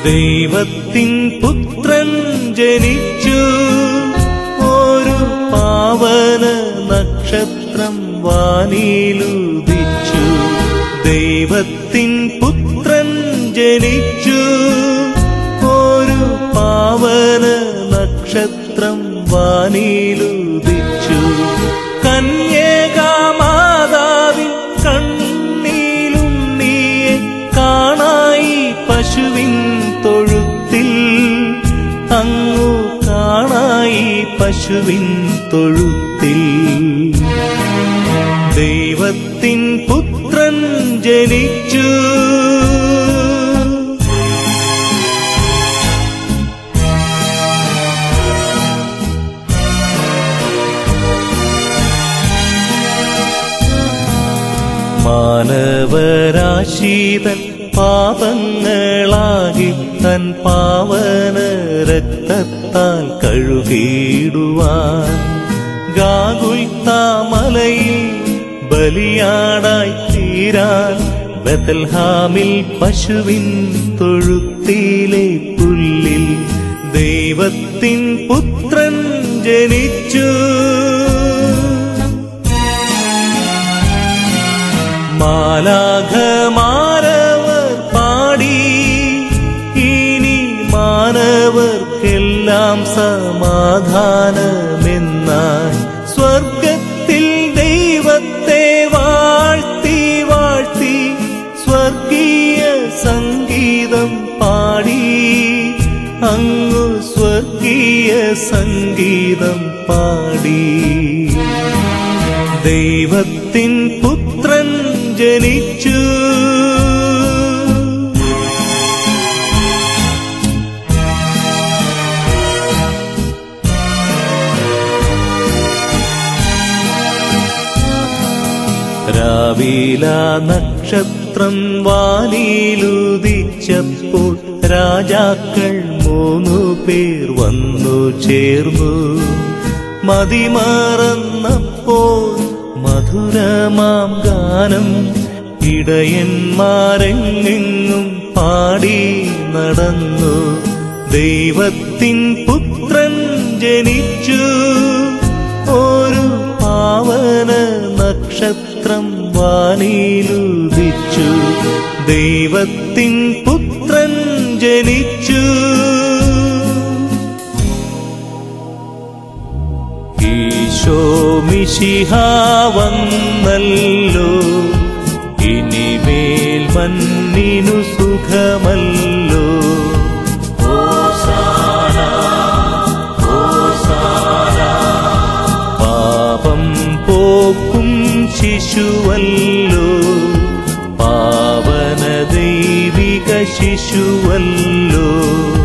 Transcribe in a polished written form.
ദൈവത്തിൻ പുത്രൻ ജനിച്ചു, ഒരു പാവന നക്ഷത്രം വാനിലുദിച്ചു. ദൈവത്തിൻ പുത്രൻ ജനിച്ചു, ഒരു പാവന നക്ഷത്രം വാനിലുദിച്ചു. കന്യകാമാതാവിൻ കണ്ണിലും നീയെ കാണായി പശുവിൻ തൊഴുത്തിൽ, അങ്ങു കാണായി പശുവിൻ തൊഴുത്തിൽ. ദൈവത്തിൻ പുത്രൻ ജനിച്ചു. മാനവരാശീതൻ പാപങ്ങളാകി തൻ പാവന രക്തത്താൽ കഴുകിയിടുവാൻ ഗാഗുൽത്താമലയിൽ ബലിയാടായി തീരാൻ ബെത്ലഹേമിൽ പശുവിൻ തൊഴുത്തിലെ പുല്ലിൽ ദൈവത്തിൻ പുത്രൻ ജനിച്ചു. മാലാഖമാരവർ പാടി, ഇനി മാനവർക്കെല്ലാം സമാധാനമെന്നായി സ്വർഗത്തിൽ ദൈവത്തെ വാഴ്ത്തി വാഴ്ത്തി സ്വർഗീയ സംഗീതം പാടി, അങ്ങു സ്വർഗീയ സംഗീതം പാടി. ദൈവത്തിൻ പുത്രൻ ജനിച്ചു. രാവില നക്ഷത്രം വാനിലുദിച്ചപ്പോൾ രാജാക്കൾ 3 പേർ വന്നു ചേർന്നു. മതിമറന്നപ്പോൾ മധുരമാം ഗാനം ഇടയന്മാരെങ്ങെങ്ങും പാടി നടന്നു. ദൈവത്തിൻ പുത്രൻ ജനിച്ചു, ഒരു പാവന നക്ഷത്രം വാനിലുദിച്ചു. ദൈവത്തിൻ പുത്രൻ ജനിച്ചു. ഈശോ മിശിഹാ വന്നല്ലോ, ഇനിമേൽ മന്നിനു സുഖമല്ലോ. ഹോസാന ഹോസാന, പാപം പോക്കും ശിശുവല്ലോ, പാവന ദൈവിക ശിശുവല്ലോ.